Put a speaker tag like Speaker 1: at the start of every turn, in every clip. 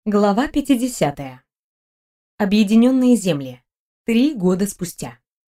Speaker 1: Глава 50. Объединенные земли. 3 года спустя.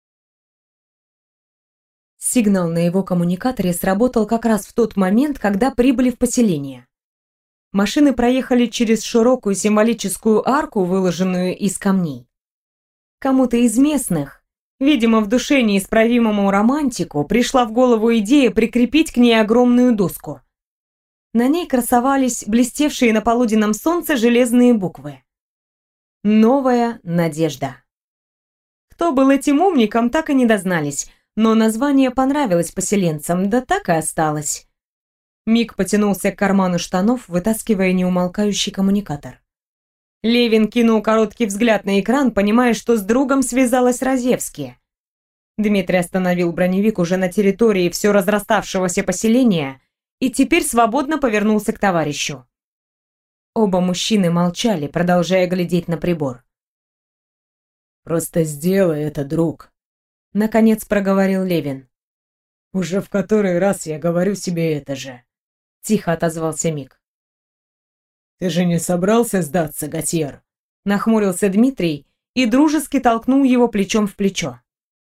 Speaker 1: Сигнал на его коммуникаторе сработал как раз в тот момент, когда прибыли в поселение. Машины проехали через широкую символическую арку, выложенную из камней. Кому-то из местных, видимо, в душе неисправимому романтику, пришла в голову идея прикрепить к ней огромную доску. На ней красовались блестевшие на полуденном солнце железные буквы. «Новая надежда». Кто был этим умником, так и не дознались, но название понравилось поселенцам, да так и осталось. Мик потянулся к карману штанов, вытаскивая неумолкающий коммуникатор. Левин кинул короткий взгляд на экран, понимая, что с другом связалась Разевски. Дмитрий остановил броневик уже на территории все разраставшегося поселения и теперь свободно повернулся к товарищу. Оба мужчины молчали, продолжая глядеть на прибор.
Speaker 2: «Просто сделай это, друг», — наконец проговорил Левин. «Уже в который раз я говорю себе это же», — тихо отозвался Мик. «Ты же не собрался сдаться, Готьер?» — нахмурился Дмитрий и дружески толкнул его плечом в плечо.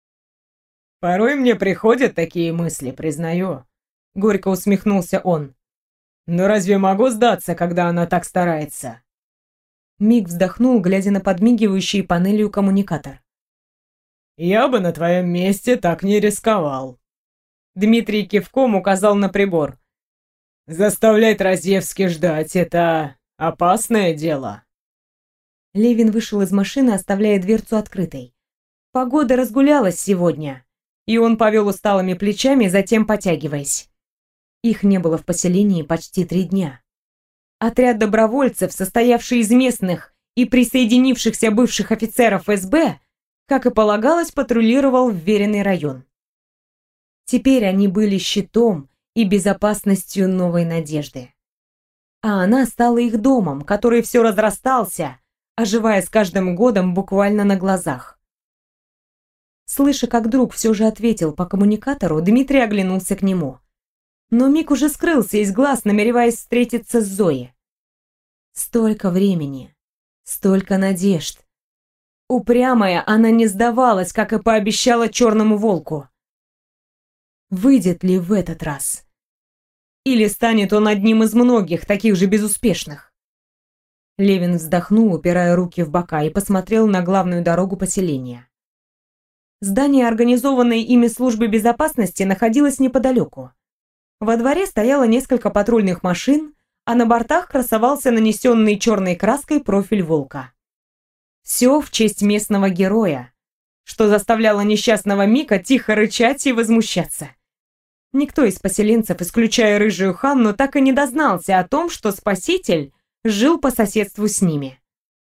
Speaker 2: «Порой мне приходят такие мысли, признаю», — горько усмехнулся он. «Но разве могу сдаться, когда она так старается?»
Speaker 1: Мик вздохнул, глядя на подмигивающий панелью коммуникатор.
Speaker 2: «Я бы на твоем месте так не рисковал».
Speaker 1: Дмитрий кивком указал на прибор.
Speaker 2: «Заставлять Разевски ждать — это опасное дело».
Speaker 1: Левин вышел из машины, оставляя дверцу открытой. Погода разгулялась сегодня, и он повел усталыми плечами, затем потягиваясь. Их не было в поселении почти 3 дня. Отряд добровольцев, состоявший из местных и присоединившихся бывших офицеров СБ, как и полагалось, патрулировал вверенный район. Теперь они были щитом и безопасностью новой надежды. А она стала их домом, который все разрастался, оживая с каждым годом буквально на глазах. Слыша, как друг все же ответил по коммуникатору, Дмитрий оглянулся к нему. Но Мик уже скрылся из глаз, намереваясь встретиться с Зоей. Столько времени, столько надежд. Упрямая, она не сдавалась, как и пообещала Черному Волку. Выйдет ли в этот раз? Или станет он одним из многих, таких же безуспешных? Левин вздохнул, упирая руки в бока, и посмотрел на главную дорогу поселения. Здание организованной ими службы безопасности находилось неподалеку. Во дворе стояло несколько патрульных машин, а на бортах красовался нанесенный черной краской профиль волка. Все в честь местного героя, что заставляло несчастного Мика тихо рычать и возмущаться. Никто из поселенцев, исключая рыжую Ханну, так и не дознался о том, что спаситель жил по соседству с ними.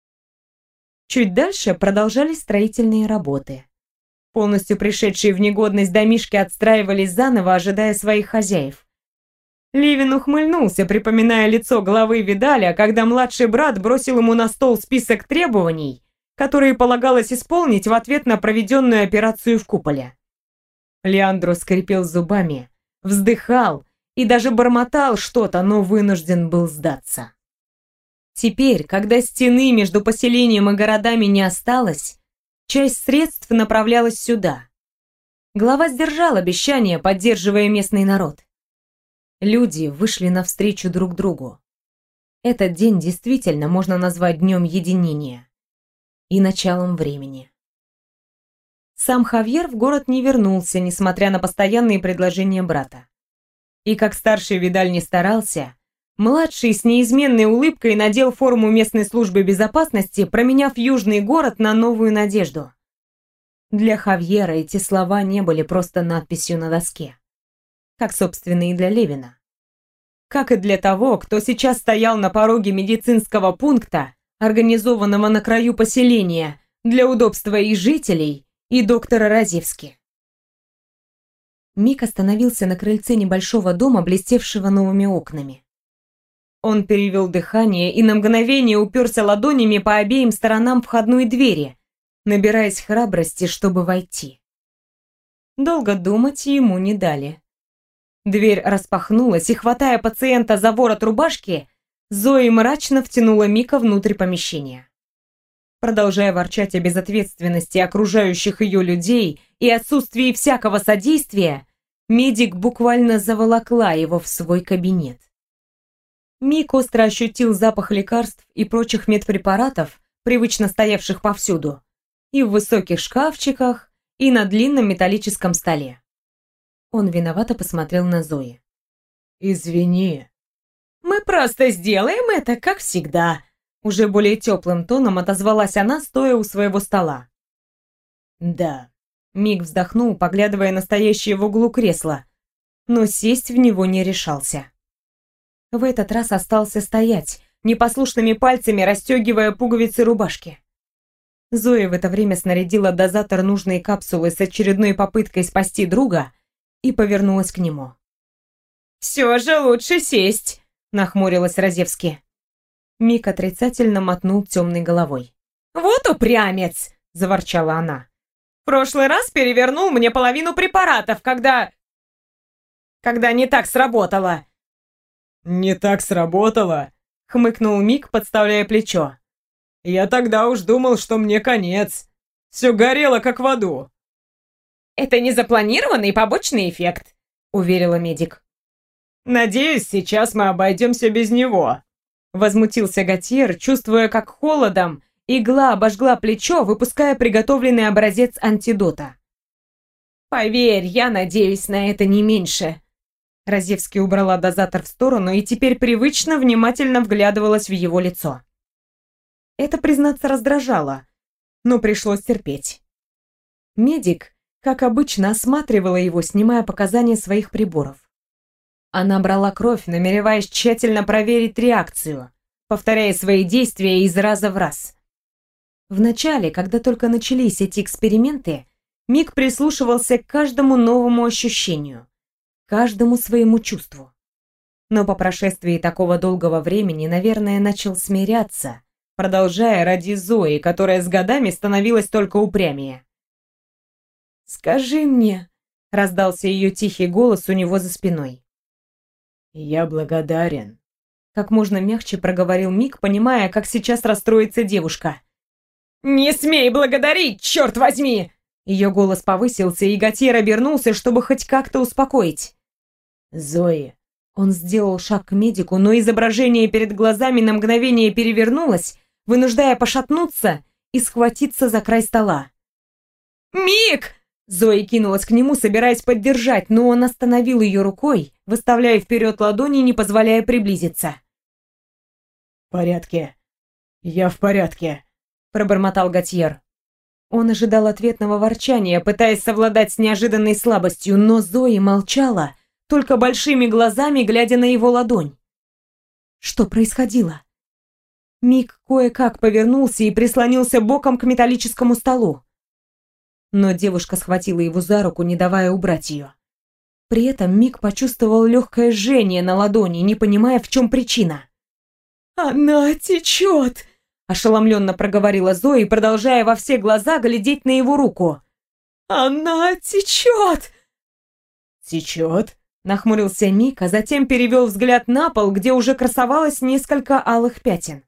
Speaker 1: Чуть дальше продолжались строительные работы. Полностью пришедшие в негодность домишки отстраивались заново, ожидая своих хозяев. Левин ухмыльнулся, припоминая лицо главы Видаля, когда младший брат бросил ему на стол список требований, которые полагалось исполнить в ответ на проведенную операцию в куполе. Леандро скрипел зубами, вздыхал и даже бормотал что-то, но вынужден был сдаться. Теперь, когда стены между поселением и городами не осталось, часть средств направлялась сюда. Глава сдержал обещание, поддерживая местный народ. Люди вышли навстречу друг другу. Этот день действительно можно назвать днем единения и началом времени. Сам Хавьер в город не вернулся, несмотря на постоянные предложения брата. И как старший Видаль не старался, младший с неизменной улыбкой надел форму местной службы безопасности, променяв южный город на Новую Надежду. Для Хавьера эти слова не были просто надписью на доске. Как, собственно, и для Левина. Как и для того, кто сейчас стоял на пороге медицинского пункта, организованного на краю поселения, для удобства и жителей, и доктора Разевски. Мик остановился на крыльце небольшого дома, блестевшего новыми окнами. Он перевел дыхание и на мгновение уперся ладонями по обеим сторонам входной двери, набираясь храбрости, чтобы войти. Долго думать ему не дали. Дверь распахнулась, и, хватая пациента за ворот рубашки, Зои мрачно втянула Мика внутрь помещения. Продолжая ворчать о безответственности окружающих ее людей и отсутствии всякого содействия, медик буквально заволокла его в свой кабинет. Мик остро ощутил запах лекарств и прочих медпрепаратов, привычно стоявших повсюду, и в высоких шкафчиках, и на длинном металлическом столе. Он виновато посмотрел на Зои.
Speaker 2: «Извини».
Speaker 1: «Мы просто сделаем это, как всегда», — уже более теплым тоном отозвалась она, стоя у своего стола.
Speaker 2: «Да».
Speaker 1: Мик вздохнул, поглядывая на стоящее в углу кресло, но сесть в него не решался. В этот раз остался стоять, непослушными пальцами расстегивая пуговицы рубашки. Зоя в это время снарядила дозатор нужной капсулы с очередной попыткой спасти друга и повернулась к нему. «Все же лучше сесть», — нахмурилась Разевски. Мик отрицательно мотнул темной головой. «Вот упрямец!» — заворчала она. «В прошлый раз перевернул мне половину препаратов, когда не так сработало».
Speaker 2: «Не так сработало?»
Speaker 1: — хмыкнул Мик, подставляя плечо.
Speaker 2: «Я тогда уж думал, что мне конец. Все горело, как в аду».
Speaker 1: «Это незапланированный побочный эффект», — уверила медик.
Speaker 2: «Надеюсь, сейчас мы обойдемся без него»,
Speaker 1: — возмутился Готьер, чувствуя, как холодом игла обожгла плечо, выпуская приготовленный образец антидота. «Поверь, я надеюсь на это не меньше». Разевский убрала дозатор в сторону и теперь привычно внимательно вглядывалась в его лицо. Это, признаться, раздражало, но пришлось терпеть. Медик, как обычно, осматривала его, снимая показания своих приборов. Она брала кровь, намереваясь тщательно проверить реакцию, повторяя свои действия из раза в раз. Вначале, когда только начались эти эксперименты, Мик прислушивался к каждому новому ощущению, каждому своему чувству. Но по прошествии такого долгого времени, наверное, начал смиряться, продолжая ради Зои, которая с годами становилась только упрямее. «Скажи мне», — раздался ее тихий голос у него за спиной.
Speaker 2: «Я благодарен»,
Speaker 1: — как можно мягче проговорил Мик, понимая, как сейчас расстроится девушка. «Не смей благодарить, черт возьми!» Ее голос повысился, и Готьер обернулся, чтобы хоть как-то успокоить.
Speaker 2: «Зои».
Speaker 1: Он сделал шаг к медику, но изображение перед глазами на мгновение перевернулось, вынуждая пошатнуться и схватиться за край стола. «Мик!» Зои кинулась к нему, собираясь поддержать, но он остановил ее рукой, выставляя вперед ладони, не позволяя приблизиться.
Speaker 2: «В порядке. Я в порядке», —
Speaker 1: пробормотал Готьер. Он ожидал ответного ворчания, пытаясь совладать с неожиданной слабостью, но Зои молчала, только большими глазами глядя на его ладонь. Что происходило? Мик кое-как повернулся и прислонился боком к металлическому столу. Но девушка схватила его за руку, не давая убрать ее. При этом Мик почувствовал легкое жжение на ладони, не понимая, в чем причина. «Она течет!» – ошеломленно проговорила Зои, продолжая во все глаза глядеть на его руку. «Она течет!»
Speaker 2: «Течет?»
Speaker 1: – нахмурился Мик, а затем перевел взгляд на пол, где уже красовалось несколько алых пятен.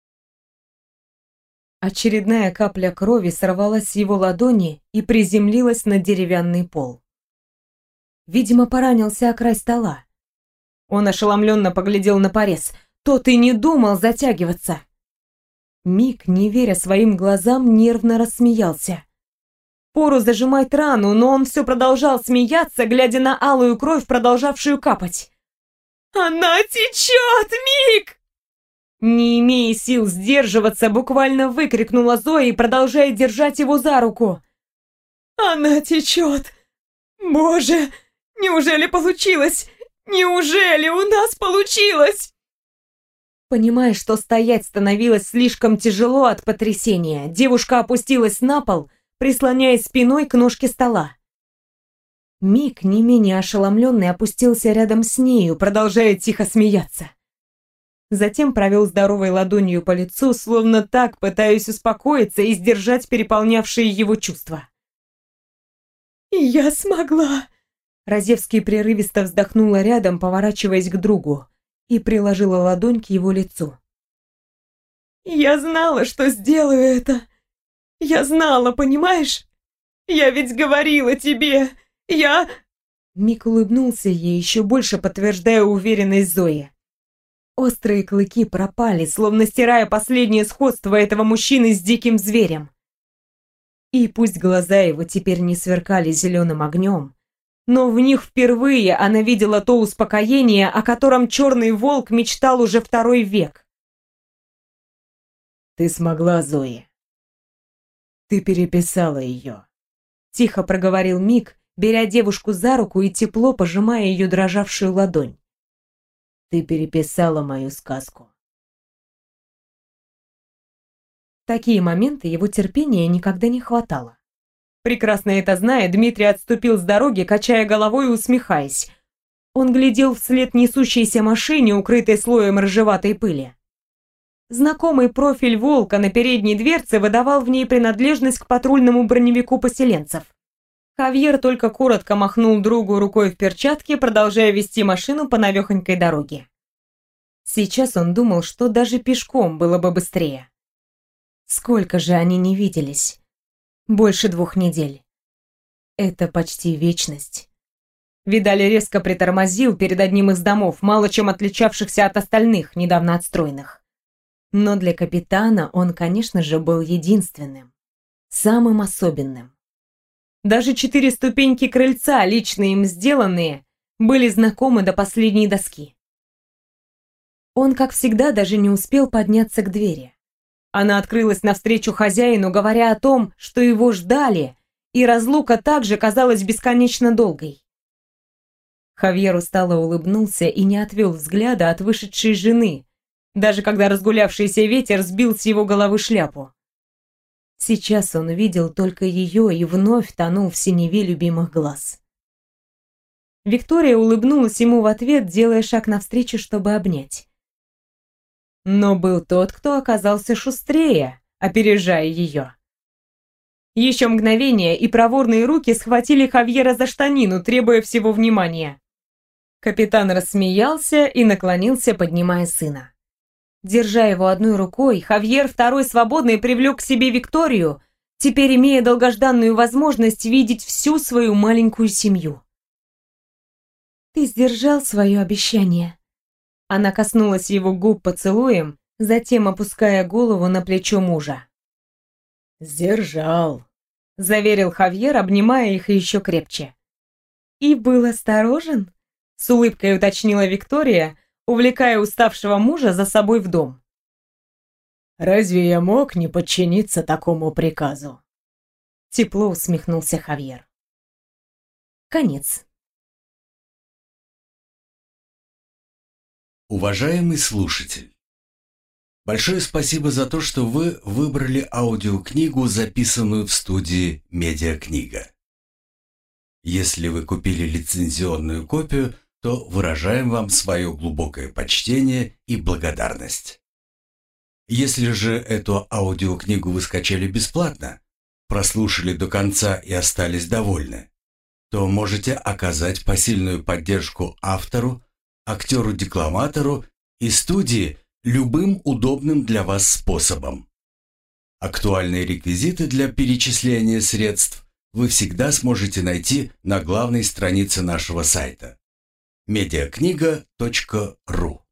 Speaker 1: Очередная капля крови сорвалась с его ладони и приземлилась на деревянный пол. Видимо, поранился о край стола. Он ошеломленно поглядел на порез. Тот и не думал затягиваться. Мик, не веря своим глазам, нервно рассмеялся. Пору зажимать рану, но он все продолжал смеяться, глядя на алую кровь, продолжавшую капать. «Она течет, Мик!» Не имея сил сдерживаться, буквально выкрикнула Зоя, продолжая держать его за руку. «Она течет! Боже, неужели получилось? Неужели у нас получилось?» Понимая, что стоять становилось слишком тяжело от потрясения, девушка опустилась на пол, прислоняясь спиной к ножке стола. Мик, не менее ошеломленный, опустился рядом с нею, продолжая тихо смеяться. Затем провел здоровой ладонью по лицу, словно так пытаясь успокоиться и сдержать переполнявшие его чувства. «Я смогла!» Разевский прерывисто вздохнула рядом, поворачиваясь к другу. и приложила ладонь к его лицу. «Я знала, что сделаю это. Я знала, понимаешь? Я ведь говорила тебе. Мик улыбнулся ей, еще больше подтверждая уверенность Зои. Острые клыки пропали, словно стирая последнее сходство этого мужчины с диким зверем. И пусть глаза его теперь не сверкали зеленым огнем, но в них впервые она видела то успокоение, о котором черный волк мечтал уже 2 век.
Speaker 2: «Ты смогла, Зои. Ты переписала ее», —
Speaker 1: тихо проговорил Мик, беря девушку за руку и тепло пожимая ее дрожавшую ладонь.
Speaker 2: «Ты переписала мою сказку».
Speaker 1: В такие моменты его терпения никогда не хватало. Прекрасно это зная, Дмитрий отступил с дороги, качая головой и усмехаясь. Он глядел вслед несущейся машине, укрытой слоем рыжеватой пыли. Знакомый профиль волка на передней дверце выдавал в ней принадлежность к патрульному броневику поселенцев. Хавьер только коротко махнул другу рукой в перчатке, продолжая вести машину по навехонькой дороге. Сейчас он думал, что даже пешком было бы быстрее. Сколько же они не виделись? Больше 2 недель. Это почти вечность. Видали резко притормозил перед одним из домов, мало чем отличавшихся от остальных, недавно отстроенных. Но для капитана он, конечно же, был единственным, самым особенным. Даже 4 ступеньки крыльца, лично им сделанные, были знакомы до последней доски. Он, как всегда, даже не успел подняться к двери. Она открылась навстречу хозяину, говоря о том, что его ждали, и разлука также казалась бесконечно долгой. Хавьер устало улыбнулся и не отвел взгляда от вышедшей жены, даже когда разгулявшийся ветер сбил с его головы шляпу. Сейчас он видел только ее и вновь тонул в синеве любимых глаз. Виктория улыбнулась ему в ответ, делая шаг навстречу, чтобы обнять. Но был тот, кто оказался шустрее, опережая ее. Еще мгновение, и проворные руки схватили Хавьера за штанину, требуя всего внимания. Капитан рассмеялся и наклонился, поднимая сына. Держа его одной рукой, Хавьер второй свободной привлек к себе Викторию, теперь имея долгожданную возможность видеть всю свою маленькую семью. «Ты сдержал свое обещание». Она коснулась его губ поцелуем, затем опуская голову на плечо мужа.
Speaker 2: «Сдержал»,
Speaker 1: — заверил Хавьер, обнимая их еще крепче. «И был осторожен?» — с улыбкой уточнила Виктория, увлекая уставшего мужа за собой в дом.
Speaker 2: «Разве я мог не подчиниться такому приказу?»
Speaker 1: Тепло усмехнулся Хавьер. Конец.
Speaker 3: Уважаемый слушатель, большое спасибо за то, что вы выбрали аудиокнигу, записанную в студии «Медиакнига». Если вы купили лицензионную копию, то выражаем вам свое глубокое почтение и благодарность. Если же эту аудиокнигу вы скачали бесплатно, прослушали до конца и остались довольны, то можете оказать посильную поддержку автору, актеру-декламатору и студии любым удобным для вас способом. Актуальные реквизиты для перечисления средств вы всегда сможете найти на главной странице нашего сайта mediakniga.ru.